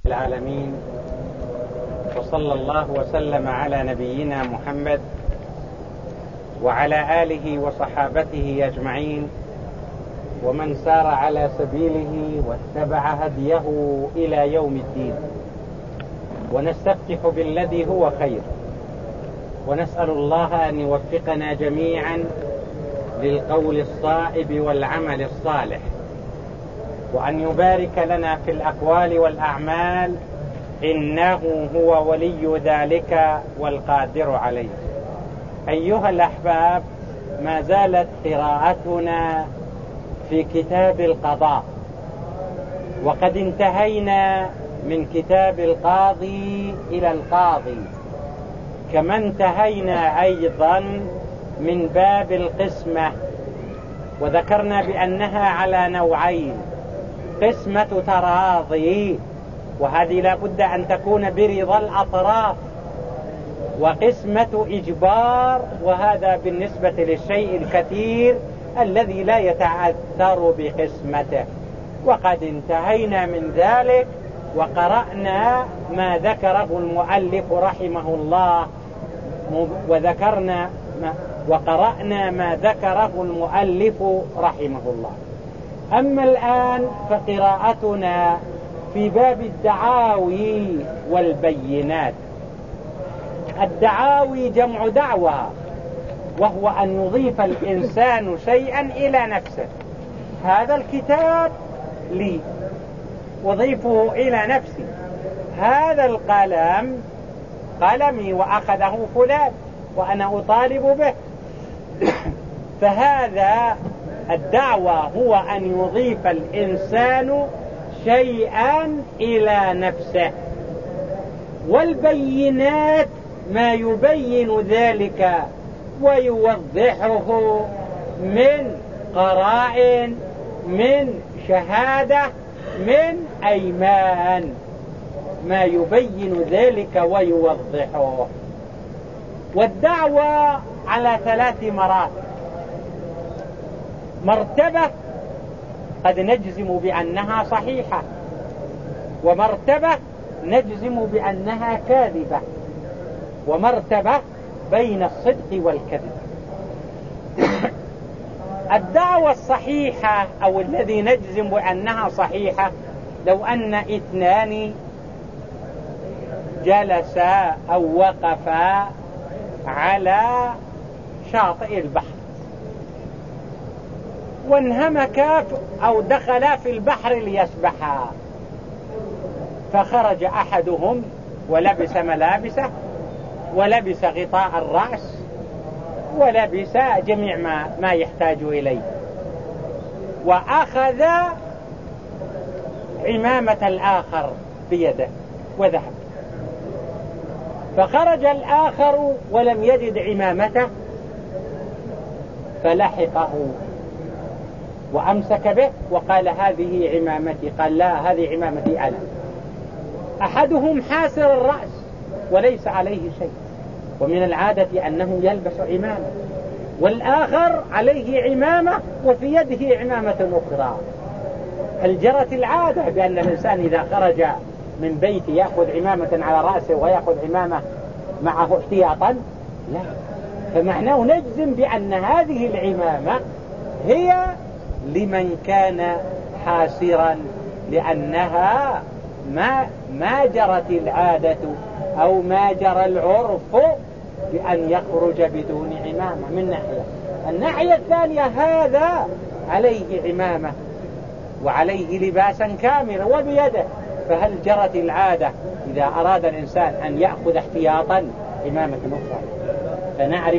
العالمين، وصلى الله وسلم على نبينا محمد وعلى آله وصحابته أجمعين ومن سار على سبيله واتبع هديه إلى يوم الدين. ونستفتح بالذي هو خير، ونسأل الله أن يوفقنا جميعا للقول الصائب والعمل الصالح، وأن يبارك لنا في الأقوال والأعمال، إنه هو ولي ذلك والقادر عليه. أيها الأحباب، ما زالت قراءتنا في كتاب القضاء، وقد انتهينا من كتاب القاضي إلى القاضي، كما انتهينا أيضا من باب القسمة، وذكرنا بأنها على نوعين: قسمة تراضي، وهذه لا بد أن تكون برضا الأطراف، وقسمة إجبار، وهذا بالنسبة للشيء الكثير الذي لا يتعثر بقسمته. وقد انتهينا من ذلك وقرأنا ما ذكره المؤلف رحمه الله، وقرأنا ما ذكره المؤلف رحمه الله. أما الآن فقراءتنا في باب الدعاوي والبينات. الدعاوي جمع دعوى، وهو أن يضيف الإنسان شيئا إلى نفسه. هذا الكتاب لي، أضيفه إلى نفسي. هذا القلم قلمي وأخذه فلان وأنا أطالب به. فهذا الدعوى هو أن يضيف الإنسان شيئا إلى نفسه. والبينات ما يبين ذلك ويوضحه من قرائن، من شهادة، من أيمان، ما يبين ذلك ويوضحه. والدعوة على 3 مراتب: مرتبة قد نجزم بأنها صحيحة، ومرتبة نجزم بأنها كاذبة، ومرتبة بين الصدق والكذب. الدعوة الصحيحة أو الذي نجزم بأنها صحيحة لو أن 2 جلسا أو وقفا على شاطئ البحر، وانهمكا أو دخلا في البحر ليسبحا، فخرج أحدهم ولبس ملابسه ولبس غطاء الرأس ولبس جميع ما يحتاج إليه، وأخذ عمامة الآخر بيده وذهب. فخرج الآخر ولم يجد عمامته، فلحقه وأمسك به وقال: هذه عمامتي. قال: لا، هذه عمامتي أنا. أحدهم حاسر الرأس وليس عليه شيء، ومن العادة أنه يلبس عمامة، والآخر عليه عمامة وفي يده عمامة أخرى. هل جرت العادة بأن الإنسان إذا خرج من بيته يأخذ عمامة على رأسه ويأخذ عمامة معه احتياطا؟ لا. فمعناه نجزم بأن هذه العمامة هي لمن كان حاسرا، لأنها ما جرت العادة أو ما جرى العرف بأن يخرج بدون عمامة. من ناحية. الناحية الثانية هذا عليه عمامة وعليه لباسا كاملا وبيده، فهل جرت العادة إذا أراد الإنسان أن يأخذ احتياطا عمامة أخرى؟ فنعرف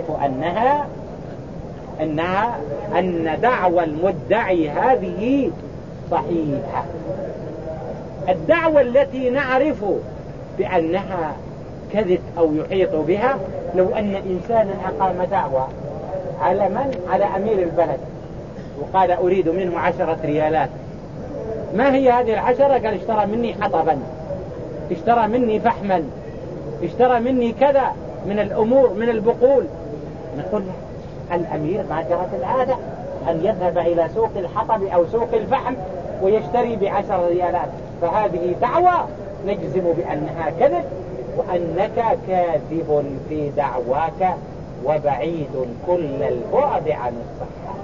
أن دعوى المدعي هذه صحيحة. الدعوة التي نعرف بأنها كذب أو يحيط بها: لو أن إنسانا أقام دعوة على على أمير البلد وقال: أريد منه 10 ريالات. ما هي هذه 10؟ قال: اشترى مني حطبا، اشترى مني فحما، اشترى مني كذا من الأمور، من البقول. نقول له: الأمير ما جرت العادة أن يذهب إلى سوق الحطب أو سوق الفحم ويشتري ب10 ريالات، فهذه دعوة نجزم بأنها كذب وأنك كاذب في دعواك وبعيد كل البعد عن الصحة.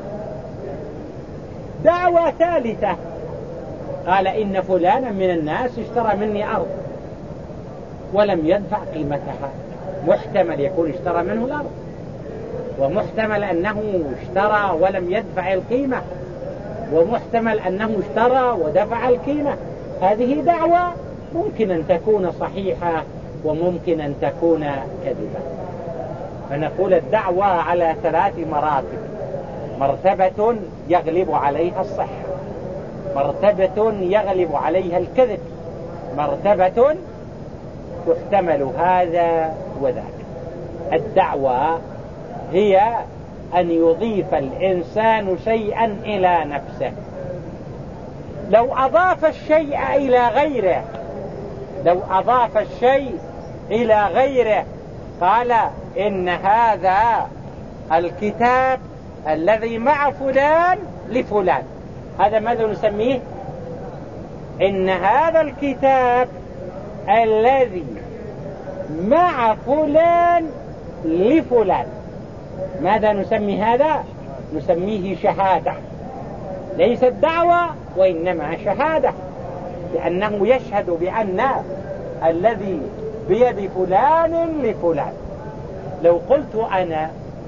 دعوة ثالثة قال إن فلانا من الناس اشترى مني أرض ولم يدفع قيمتها. محتمل يكون اشترى منه الأرض، ومحتمل أنه اشترى ولم يدفع القيمة، ومحتمل أنه اشترى ودفع القيمة. هذه دعوة ممكن أن تكون صحيحة وممكن أن تكون كذبة. فنقول الدعوة على 3 مراتب: مرتبة يغلب عليها الصحة، مرتبة يغلب عليها الكذب، مرتبة تحتمل هذا وذاك. الدعوة هي أن يضيف الإنسان شيئا إلى نفسه. لو أضاف الشيء إلى غيره، لو أضاف الشيء إلى غيره قال إن هذا الكتاب الذي مع فلان لفلان، هذا ماذا نسميه؟ إن هذا الكتاب الذي مع فلان لفلان، ماذا نسمي هذا؟ نسميه شهادة، ليست دعوة وإنما شهادة، لأنه يشهد بأن الذي بيد فلان لفلان. لو قلت أنا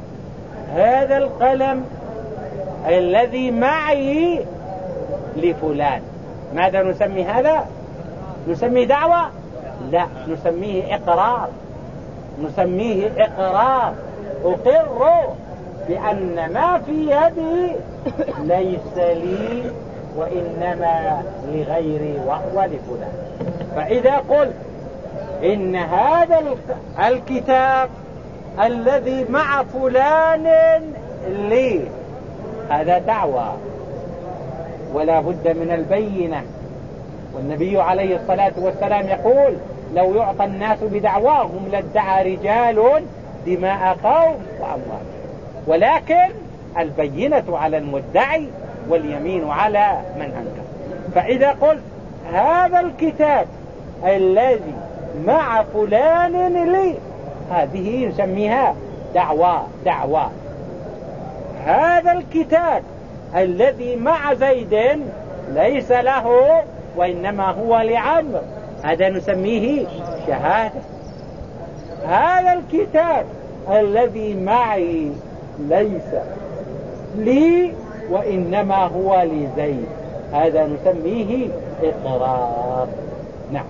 هذا القلم الذي معي لفلان، ماذا نسمي هذا؟ نسميه دعوة؟ لا، نسميه إقرار. نسميه إقرار، أقر بأن ما في يدي ليس لي وإنما لغيري وهو لفلان. فإذا قلت إن هذا الكتاب الذي مع فلان لي، هذا دعوة ولا بد من البينة. والنبي عليه الصلاة والسلام يقول لو يعطى الناس بدعواهم لادعى رجال دماء قوم وأموال، ولكن البينة على المدعي واليمين على من أنكر. فإذا قلت هذا الكتاب الذي مع فلان لي، هذه يسميها دعوة. هذا الكتاب الذي مع زيد ليس له وإنما هو لعمر، هذا نسميه شهادة. هذا الكتاب الذي معي ليس لي وإنما هو لزيد، هذا نسميه إقرار. نعم.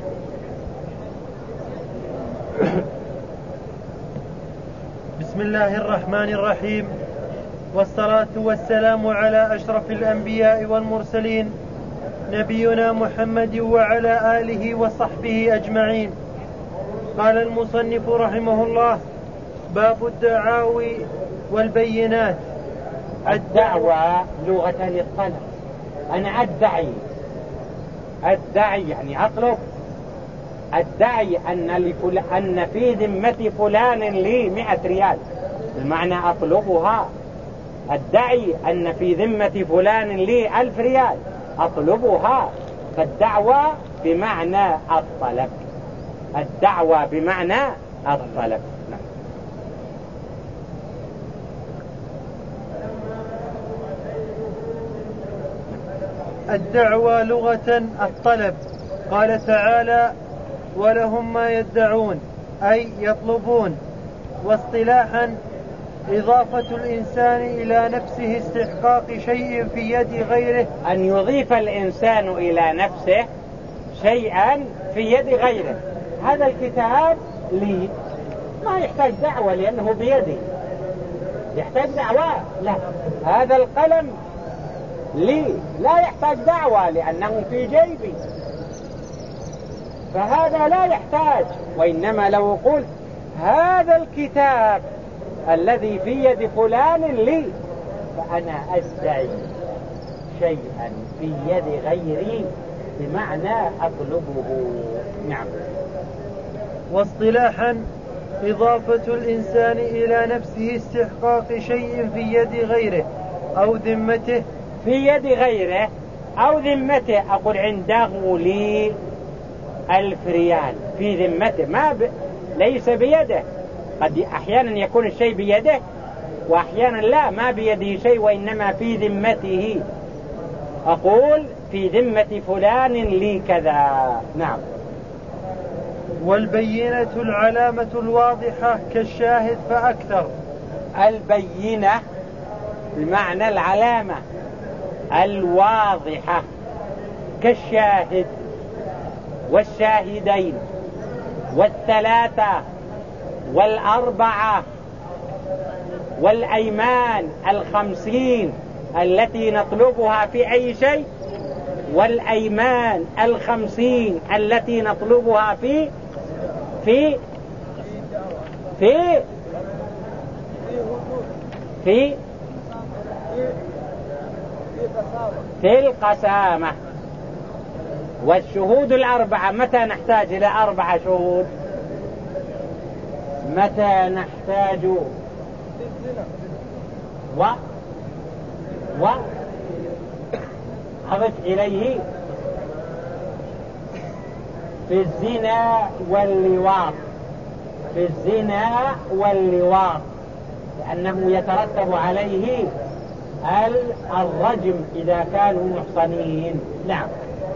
بسم الله الرحمن الرحيم، والصلاة والسلام على أشرف الأنبياء والمرسلين نبينا محمد وعلى آله وصحبه أجمعين. قال المصنف رحمه الله: باب الدعاوي والبينات. الدعوة لغة للطلب. أنا أدعي يعني أطلب. أدعي أن في ذمة فلان لي 100 ريال، المعنى أطلبها. أدعي أن في ذمة فلان لي 1000 ريال، أطلبها. فالدعوة بمعنى الطلب، الدعوة بمعنى الطلب. الدعوة لغة الطلب. قال تعالى: ولهم ما يدعون، أي يطلبون. واصطلاحا إضافة الإنسان إلى نفسه استحقاق شيء في يد غيره، أن يضيف الإنسان إلى نفسه شيئا في يد غيره. هذا الكتاب لي، ما يحتاج دعوة لأنه بيدي. يحتاج دعوة؟ لا. هذا القلم لي، لا يحتاج دعوة لأنه في جيبي، فهذا لا يحتاج. وإنما لو قلت هذا الكتاب الذي في يد فلان لي، فأنا أدعي شيئا في يد غيري بمعنى أطلبه. نعم. واصطلاحا إضافة الإنسان إلى نفسه استحقاق شيء في يد غيره أو ذمته. في يد غيره أو ذمته، أقول عنده لي 1000 ريال في ذمته، ليس بيده. قد أحيانا يكون الشيء بيده وأحيانا لا، ما بيده شيء وإنما في ذمته. أقول في ذمة فلان لي كذا. نعم. والبينة العلامة الواضحة كالشاهد فأكثر. البينة بمعنى العلامة الواضحة كالشاهد والشاهدين والثلاثة والأربعة والأيمان 50 التي نطلبها في أي شيء، والأيمان 50 التي نطلبها في في في في في القسامة. والشهود الأربعة، متى نحتاج إلى 4 شهود؟ متى نحتاج أضف إليه في الزنا واللواط، في الزنا واللواط، لأنه يترتب عليه الرجم إذا كانوا محصنين. نعم.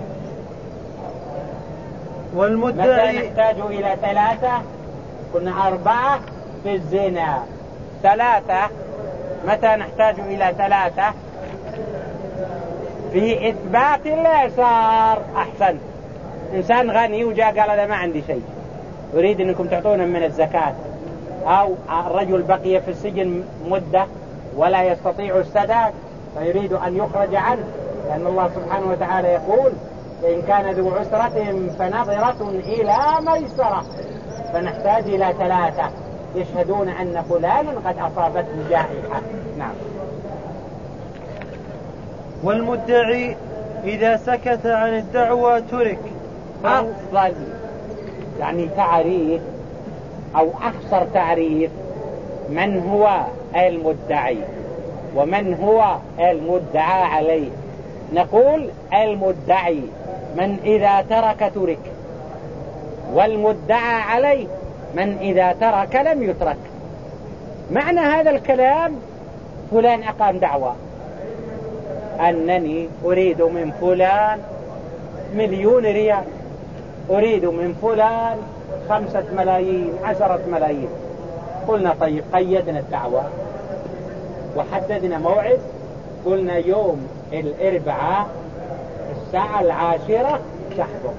والمدعي متى نحتاج إلى 3؟ كنا 4 في الزنا. 3 متى نحتاج إلى 3؟ في إثبات الإعسار. أحسن. إنسان غني وجاء قال أنا ما عندي شيء، أريد أنكم تعطونا من الزكاة. أو الرجل بقي في السجن مدة ولا يستطيع السداد فيريد أن يخرج عنه، لأن الله سبحانه وتعالى يقول إن كان ذو عسرة فنظرة إلى ميسرة. فنحتاج إلى 3 يشهدون أن فلانا قد أصابته جائحة. نعم. والمدعي إذا سكت عن الدعوى ترك. أفضل يعني تعريف أو أخصر تعريف من هو المدعي ومن هو المدعى عليه. نقول المدعي من إذا ترك ترك، والمدعى عليه من إذا ترك لم يترك. معنى هذا الكلام فلان أقام دعوة أنني أريد من فلان 1,000,000 ريال، أريد من فلان 5 ملايين 10 ملايين. قلنا طيب، قيدنا الدعوة وحددنا موعد، قلنا يوم الأربعاء الساعة 10 تحضر،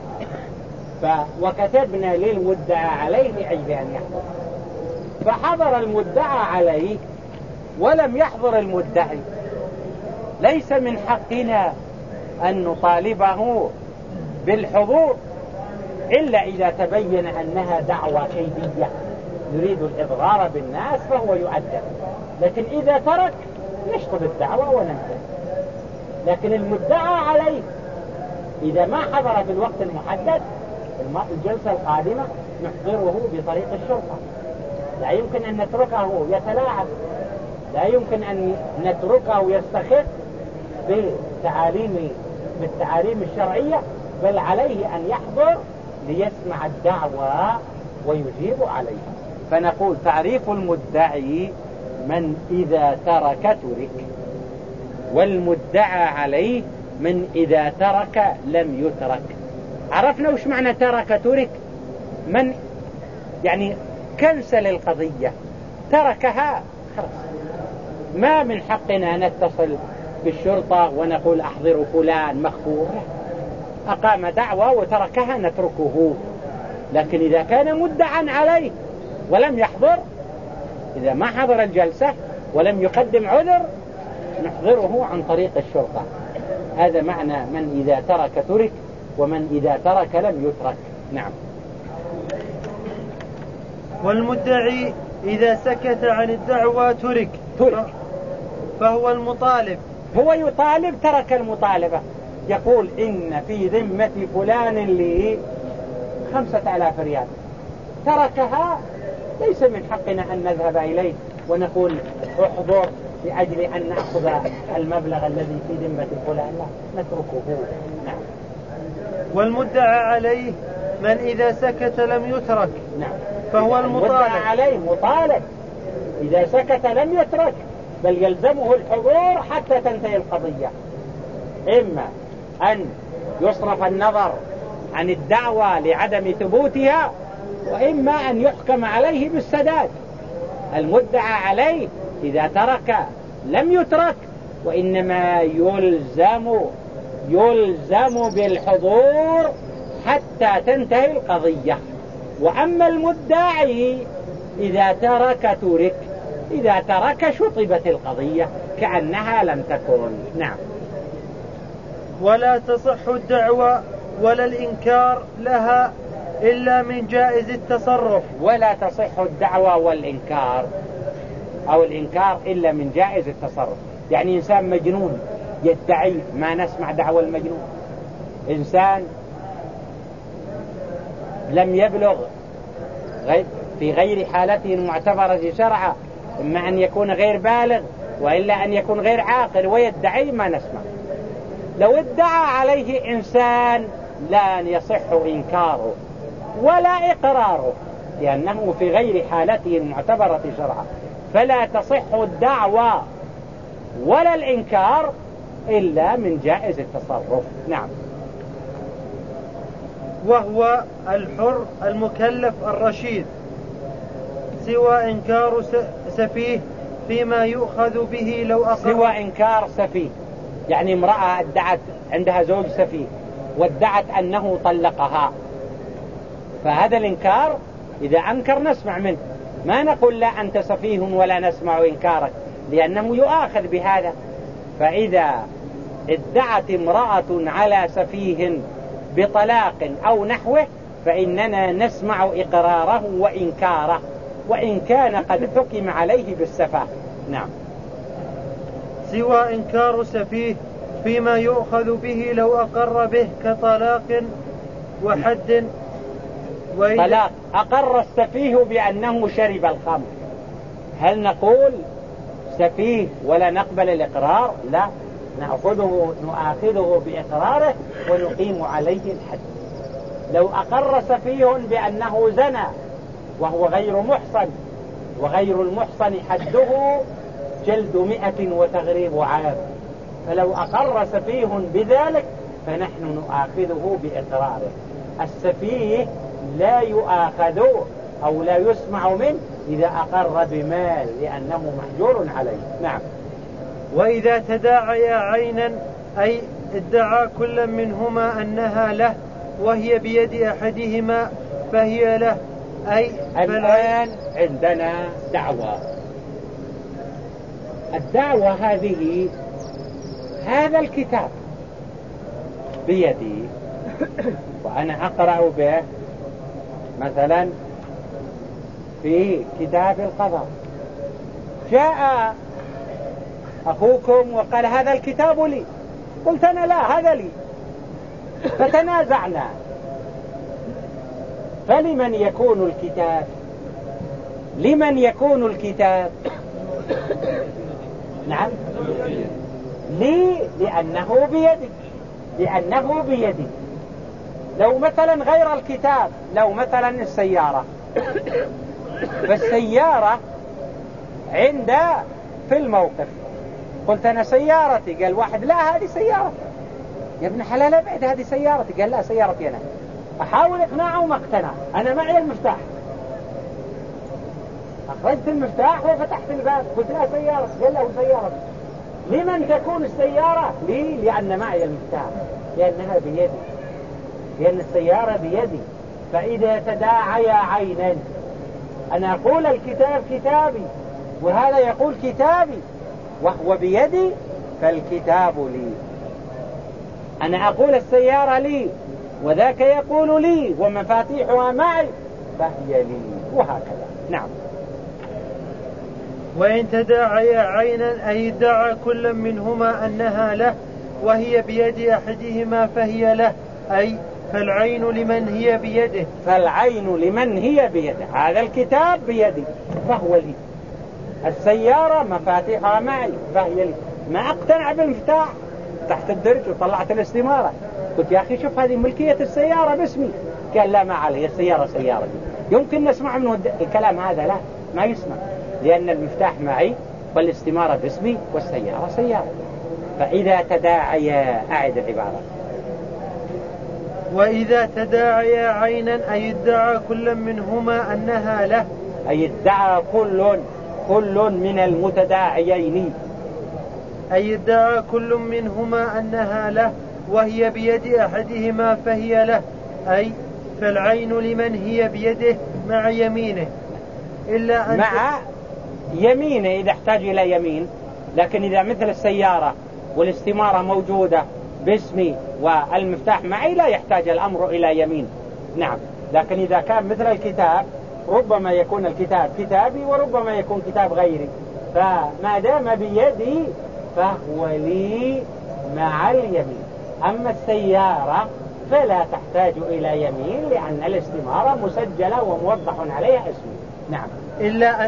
وكتبنا للمدعى عليه لأجل أن يحضر. فحضر المدعى عليه ولم يحضر المدعي، ليس من حقنا أن نطالبه بالحضور إلا إذا تبين أنها دعوة كيدية يريد الإضرار بالناس فهو يؤدب. لكن إذا ترك يشطب الدعوة وننتهي. لكن المدعى عليه إذا ما حضر في الوقت المحدد الجلسة القادمة نحضره بطريق الشرطة. لا يمكن أن نتركه يتلاعب، لا يمكن أن نتركه يستخف بالتعاليم الشرعية، بل عليه أن يحضر ليسمع الدعوة ويجيب عليها. فنقول تعريف المدعي من إذا ترك ترك، والمدعى عليه من إذا ترك لم يترك. عرفنا وش معنى ترك ترك؟ من يعني كنسل القضية، تركها خلاص. ما من حقنا نتصل بالشرطة ونقول أحضروا فلان مخبور، أقام دعوة وتركها نتركه. لكن إذا كان مدعا عليه ولم يحضر، إذا ما حضر الجلسة ولم يقدم عذر نحضره عن طريق الشرطة. هذا معنى من إذا ترك ترك، ومن إذا ترك لم يترك. نعم. والمدعي إذا سكت عن الدعوى ترك فهو المطالب، هو يطالب، ترك المطالبة، يقول إن في ذمة فلان لي 5,000 ريال، تركها. ليس من حقنا أن نذهب إليه ونقول احضر لأجل أن نأخذ المبلغ الذي في ذمة فلان، لا، نتركه. نعم. والمدعى عليه من إذا سكت لم يترك. نعم. فهو المطالب عليه مطالب، إذا سكت لم يترك، بل يلزمه الحضور حتى تنتهي القضية. إما أن يصرف النظر عن الدعوة لعدم ثبوتها، وإما أن يحكم عليه بالسداد. المدعى عليه إذا ترك لم يترك، وإنما يلزم بالحضور حتى تنتهي القضية. وأما المدعي إذا ترك ترك، إذا ترك شطبت القضية كأنها لم تكن. نعم. ولا تصح الدعوة ولا الإنكار لها إلا من جائز التصرف. ولا تصح الدعوة والإنكار أو الإنكار إلا من جائز التصرف. يعني إنسان مجنون يدعي، ما نسمع دعوة المجنون. إنسان لم يبلغ في غير حالته المعتبرة شرعا، إما أن يكون غير بالغ وإلا أن يكون غير عاقل ويدعي، ما نسمع. لو ادعى عليه إنسان لا يصح إنكاره ولا إقراره، لأنه في غير حالته المعتبرة شرعا، فلا تصح الدعوة ولا الإنكار إلا من جائز التصرف. نعم. وهو الحر المكلف الرشيد، سوى إنكار سفيه فيما يؤخذ به لو أقر. سوى إنكار سفيه، يعني امرأة ادعت عندها زوج سفيه وادعت أنه طلقها، فهذا الإنكار إذا أنكر نسمع منه، ما نقول لا أنت سفيه ولا نسمع إنكارك، لأنه يؤاخذ بهذا. فإذا ادعت امرأة على سفيه بطلاق أو نحوه فإننا نسمع إقراره وإنكاره، وإن كان قد حكم عليه بالسفاه. نعم. سوى إنكار سفيه فيما يؤخذ به لو أقر به كطلاق وحد. طلاق أقر السفيه بأنه شرب الخمر، هل نقول سفيه ولا نقبل الإقرار؟ لا، نؤاخذه بإقراره ونقيم عليه الحد. لو أقر سفيه بأنه زنى وهو غير محصن، وغير المحصن حده جلد 100 وتغريب عام، فلو أقر سفيه بذلك فنحن نؤاخذه بإقراره. السفيه لا يؤاخذ أو لا يسمع منه إذا أقر بمال لأنه محجور عليه. نعم. وإذا تداعيا عينا أي ادعى كل منهما أنها له وهي بيد أحدهما فهي له، أي الآن عندنا دعوة. الدعوة هذه، هذا الكتاب بيدي وأنا أقرأ به، مثلا في كتاب القضاء جاء أخوكم وقال هذا الكتاب لي، قلت أنا لا هذا لي، فتنازعنا، فلمن يكون الكتاب؟ لمن يكون الكتاب؟ نعم لي، لأنه بيدي، لأنه بيدي. لو مثلا غير الكتاب، لو مثلا السيارة، فالسيارة عند في الموقف قلت أنا سيارتي، قال واحد لا هذه سيارتي، يا ابن حلال ابعد هذه سيارتي، قال لا سيارتي أنا. أحاول إقناعه وما اقتنع، أنا معي المفتاح، أخرجت المفتاح وفتحت الباب، قلت لا سيارتي، قال لا سيارتي. لمن تكون السيارة؟ لي، لأن معي المفتاح، لأنها بيدي، لأن السيارة بيدي. فإذا تداعي عينا، أنا أقول الكتاب كتابي وهذا يقول كتابي وهو بيدي، فالكتاب لي. أنا أقول السيارة لي وذاك يقول لي ومفاتيحها معي، فهي لي، وهكذا. نعم. وإن تداعي عينا أي ادعى كل منهما أنها له وهي بيد أحدهما فهي له، أي فالعين لمن هي بيده. فالعين لمن هي بيده، هذا الكتاب بيدي فهو لي، السيارة مفاتيحها معي فهي لي. ما أقتنع بالمفتاح تحت الدرج وطلعت الاستمارة، قلت يا أخي شوف هذه ملكية السيارة باسمي، قال لا ما عليه، السيارة سيارتي. يمكن نسمع منه الكلام هذا؟ لا، ما يسمع، لأن المفتاح معي والاستمارة باسمي والسيارة سيارة. فإذا تداعيا، أعد العبارة، وإذا تداعيا عينا أي ادعى كل منهما أنها له، أي ادعى كل من المتداعيين، أي ادعى كل منهما أنها له وهي بيد أحدهما فهي له، أي فالعين لمن هي بيده مع يمينه، إلا أن مع يمينه إذا احتاج إلى يمين. لكن إذا مثل السيارة والاستمارة موجودة باسمي والمفتاح معي لا يحتاج الأمر إلى يمين. نعم. لكن إذا كان مثل الكتاب ربما يكون الكتاب كتابي وربما يكون كتاب غيري، فما دام بيدي فهو لي مع اليمين. أما السيارة فلا تحتاج إلى يمين لأن الاستمارة مسجلة وموضح عليها اسمي. نعم. إلا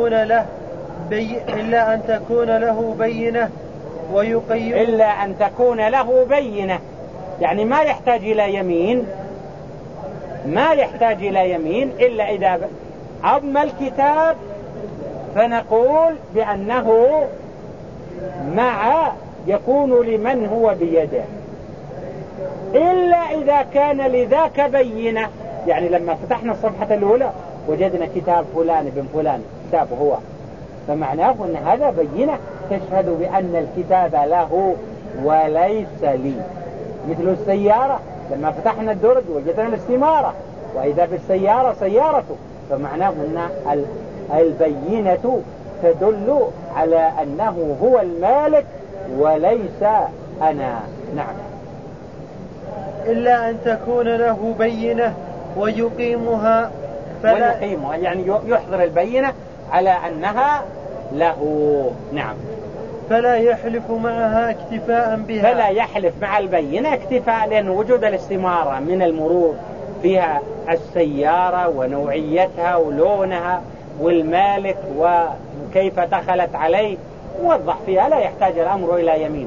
أن تكون له بينة ويقيم، إلا أن تكون له بينة، يعني ما يحتاج إلى يمين، ما يحتاج إلى يمين إلا إذا أما الكتاب فنقول بأنه مع يكون لمن هو بيده، إلا إذا كان لذاك بينة. يعني لما فتحنا الصفحة الأولى وجدنا كتاب فلان بن فلان، كتابه هو، فمعناه أن هذا بينة تشهد بأن الكتاب له وليس لي. مثل السيارة لما فتحنا الدرج وجدنا الاستمارة وإذا بالسيارة سيارته، فمعناه أن البينة تدل على أنه هو المالك وليس أنا. نعم. إلا أن تكون له بينة ويقيمها، ويقيمها يعني يحضر البينة على أنها له. نعم. فلا يحلف معها اكتفاء بها، فلا يحلف مع البينة اكتفاء، لأن وجود الاستمارة من المرور فيها السيارة ونوعيتها ولونها والمالك وكيف دخلت عليه موضح فيها، لا يحتاج الأمر إلى يمين.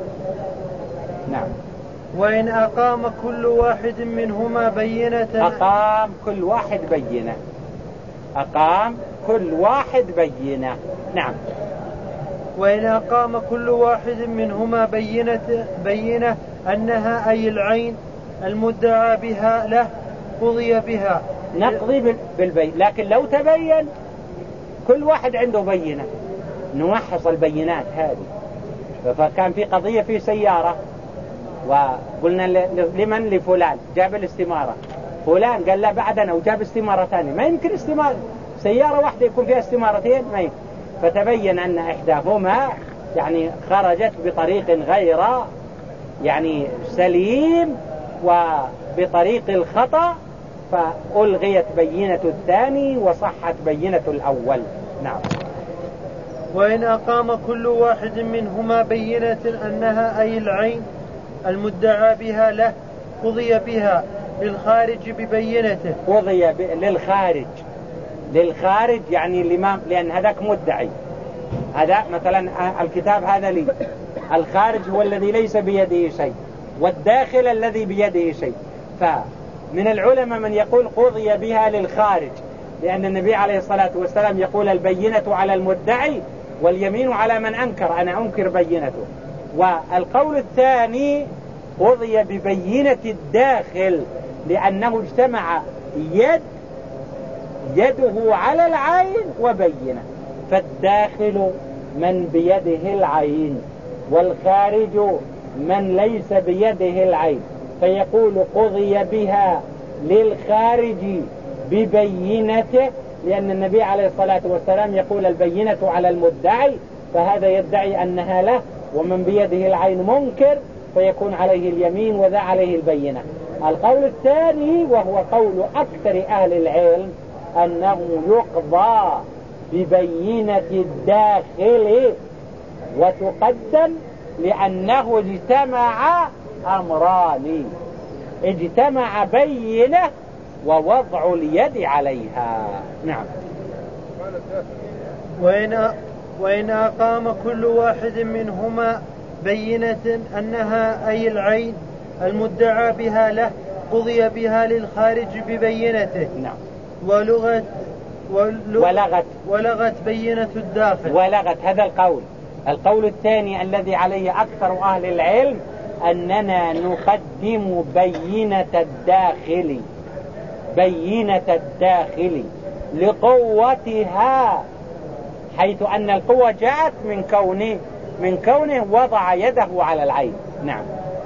نعم. وإن أقام كل واحد منهما بينة، أقام كل واحد بينة، أقام كل واحد بينة. نعم. وإن أقام كل واحد منهما بينة أنها أي العين المدعى بها له قضي بها. نقضي بالبين، لكن لو تبين كل واحد عنده بينة نوحص البينات هذه. فكان في قضية في سيارة وقلنا لمن لفلان، جاب الاستمارة، فلان قال لا بعدنا وجاب استمارة ثانية، ما يمكن استمارة سيارة واحدة يكون فيها استمارتين، ما يمكن. فتبين أن إحداهما يعني خرجت بطريق غير يعني سليم وبطريق الخطأ، فألغيت بينة الثاني وصحت بينة الأول. نعم. وإن أقام كل واحد منهما بينة أنها أي العين المدعى بها له قضي بها للخارج ببينته. قضي للخارج يعني لأن هذاك مدعي، هذا مثلا الكتاب هذا لي، الخارج هو الذي ليس بيده شيء والداخل الذي بيده شيء. فمن العلماء من يقول قضي بها للخارج، لأن النبي عليه الصلاة والسلام يقول البينة على المدعي واليمين على من أنكر، أنا أنكر بينته. والقول الثاني قضي ببينة الداخل، لأنه اجتمع يده على العين وبينة، فالداخل من بيده العين والخارج من ليس بيده العين، فيقول قضي بها للخارج ببينته، لأن النبي عليه الصلاة والسلام يقول البينة على المدعي، فهذا يدعي أنها له، ومن بيده العين منكر فيكون عليه اليمين وذا عليه البينة. القول الثاني وهو قول أكثر أهل العلم أنه يقضى ببينة الداخل وتقدم، لأنه اجتمع أمران، اجتمع بينة ووضع اليد عليها. نعم. وإن أقام كل واحد منهما بينة أنها أي العين المدعى بها له قضي بها للخارج ببينته. نعم. ولغت بينة الداخل. ولغت هذا القول الثاني الذي عليه أكثر أهل العلم أننا نقدم بينة الداخل لقوتها، حيث أن القوة جاءت من كونه وضع يده على العين. نعم.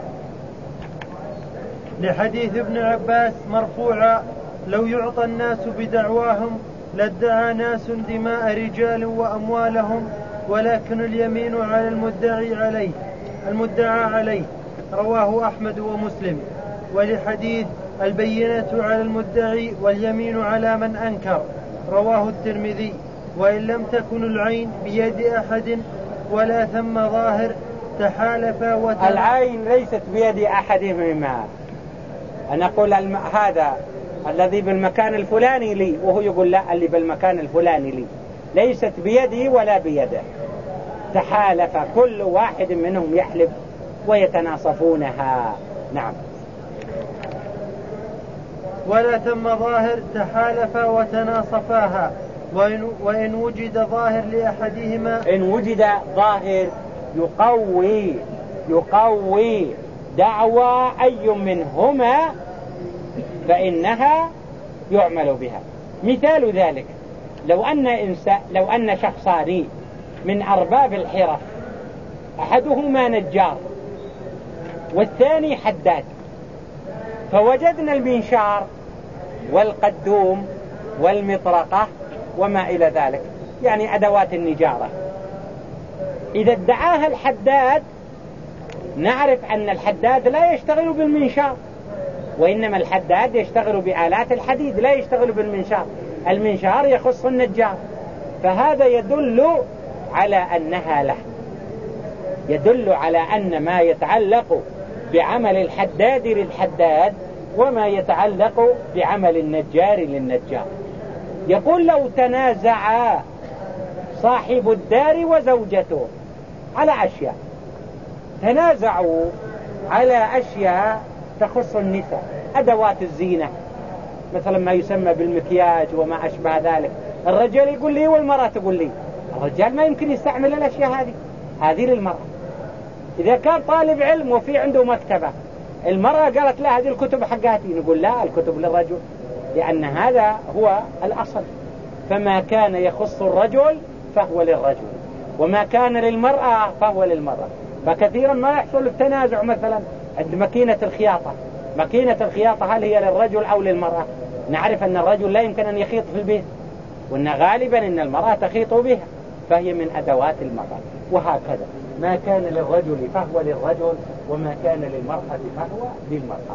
لحديث ابن عباس مرفوعا: لو يعطى الناس بدعواهم لادعى ناس دماء رجال وأموالهم ولكن اليمين على المدعى عليه. رواه أحمد ومسلم. ولحديث البينة على المدعي واليمين على من أنكر. رواه الترمذي. وإن لم تكن العين بيد أحد ولا ثم ظاهر تحالف العين ليست بيد أحدهما. أنا أقول هذا الذي بالمكان الفلاني لي، وهو يقول لا، اللي بالمكان الفلاني لي، ليست بيدي ولا بيده. تحالف، كل واحد منهم يحلف ويتناصفونها. نعم. ولا ثم ظاهر تحالف وتناصفاها. وإن وجد ظاهر لأحدهما، إن وجد ظاهر يقوي دعوى أي منهما فإنها يعمل بها. مثال ذلك لو أن شخصان من أرباب الحرف، أحدهما نجار والثاني حداد، فوجدنا المنشار والقدوم والمطرقة وما إلى ذلك، يعني أدوات النجارة. إذا ادعاها الحداد نعرف أن الحداد لا يشتغل بالمنشار، وإنما الحداد يشتغل بآلات الحديد، لا يشتغل بالمنشار. المنشار يخص النجار، فهذا يدل على أنها له، يدل على أن ما يتعلق بعمل الحداد للحداد وما يتعلق بعمل النجار للنجار. يقول لو تنازع صاحب الدار وزوجته على أشياء، تنازعوا على أشياء تخص النساء، أدوات الزينة مثلا ما يسمى بالمكياج وما أشبه ذلك، الرجل يقول لي والمرأة تقول لي. الرجال ما يمكن يستعمل الأشياء هذه للمرأة. إذا كان طالب علم وفي عنده مكتبة، المرأة قالت لا هذه الكتب حقاتي، نقول لا، الكتب للرجل، لأن هذا هو الأصل. فما كان يخص الرجل فهو للرجل، وما كان للمرأة فهو للمرأة. فكثيرا ما يحصل التنازع مثلا عند ماكينة الخياطة. ماكينة الخياطة هل هي للرجل أو للمرأة؟ نعرف أن الرجل لا يمكن أن يخيط في البيت، وأن غالبا أن المرأة تخيط بها، فهي من أدوات المرأة. وهكذا ما كان للرجل فهو للرجل، وما كان للمرأة فهو للمرأة.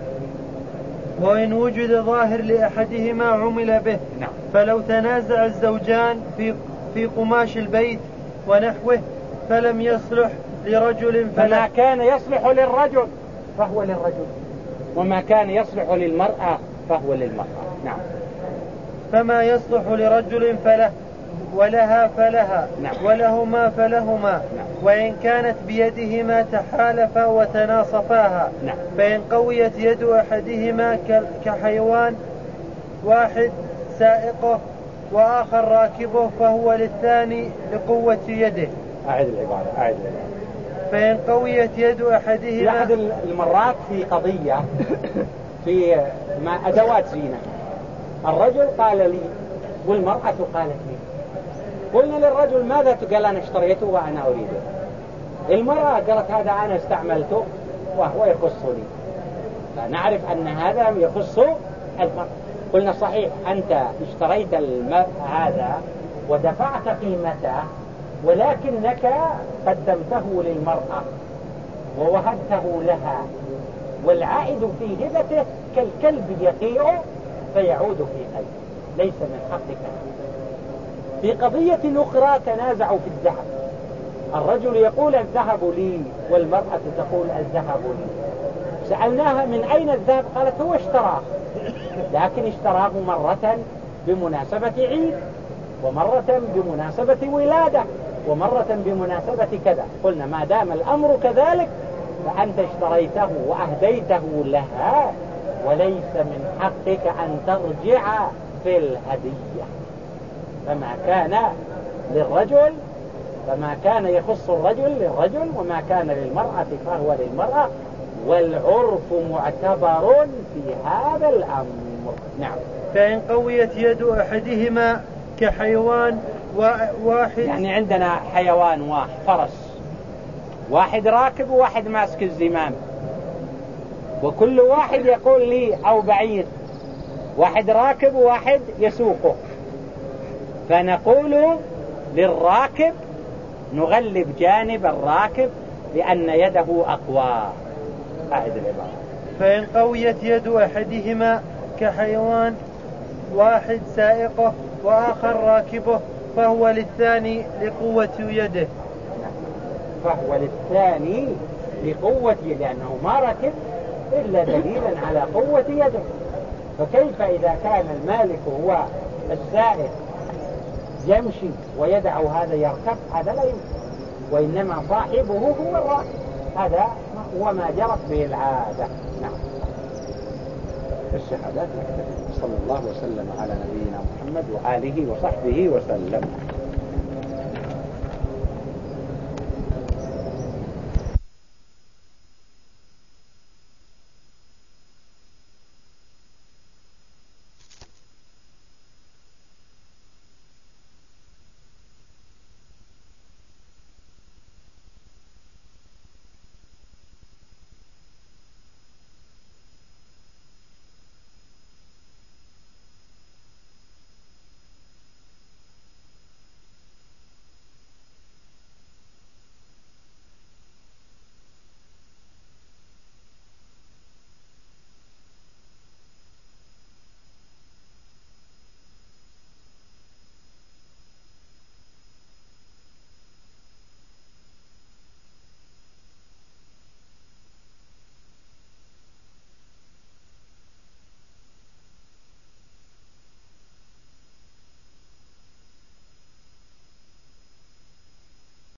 وإن وجد ظاهر لأحدهما عمل به. نعم. فلو تنازع الزوجان في قماش البيت ونحوه فلم يصلح لرجل فما كان يصلح للرجل فهو للرجل، وما كان يصلح للمرأة فهو للمرأة. نعم. فما يصلح لرجل فله ولها فلها. نعم. ولهما فلهما. نعم. وإن كانت بيدهما تحالفا وتناصفاها. نعم. فإن قويت يد أحدهما كحيوان واحد سائقه وآخر راكبه فهو للثاني لقوة يده. أعد العبارة. فإن قويت يد أحدهما. في أحد المرات في قضية في أدوات زينة، الرجل قال لي والمرأة قالت لي، قلنا للرجل ماذا؟ قال أنا اشتريته وأنا أريده. المرأة قالت هذا أنا استعملته وهو يخصني، فنعرف أن هذا يخص المرأة. قلنا صحيح أنت اشتريت هذا ودفعت قيمته، ولكنك قدمته للمرأة ووهبته لها، والعائد في هبته كالكلب يقيع فيعود في قلبه، ليس من حقك. في قضية أخرى تنازعوا في الذهب، الرجل يقول الذهب لي والمرأة تقول الذهب لي. سألناها من أين الذهب؟ قالت هو اشتراه، لكن اشتراه مرة بمناسبة عيد ومرة بمناسبة ولادة، ومرة بمناسبة كذا. قلنا ما دام الأمر كذلك فأنت اشتريته وأهديته لها، وليس من حقك أن ترجع في الهدية. فما كان للرجل فما كان يخص الرجل للرجل، وما كان للمرأة فهو للمرأة، والعرف معتبر في هذا الأمر. نعم. فإن قويت يد أحدهما كحيوان واحد، يعني عندنا حيوان واحد، فرس واحد راكب وواحد ماسك الزمام، وكل واحد يقول لي، أو بعير واحد راكب وواحد يسوقه، فنقول للراكب نغلب جانب الراكب لأن يده أقوى. هذه العبارة. فإن قويت يد أحدهما كحيوان واحد سائقه وآخر راكبه فهو للثاني لقوة يده. فهو للثاني لقوة يده، لأنه ما ركب إلا دليلا على قوة يده. فكيف إذا كان المالك هو السائق يمشي ويدع هذا يركب؟ هذا لا يمكن، وإنما صاحبه هو الراكب. هذا هو ما جرت به العادة. نعم. الشهادات نكتفي. صلى الله وسلم على نبينا محمد وآله وصحبه وسلم.